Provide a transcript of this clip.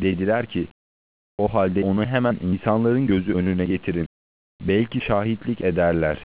Dediler ki, o halde onu hemen insanların gözü önüne getirin. Belki şahitlik ederler.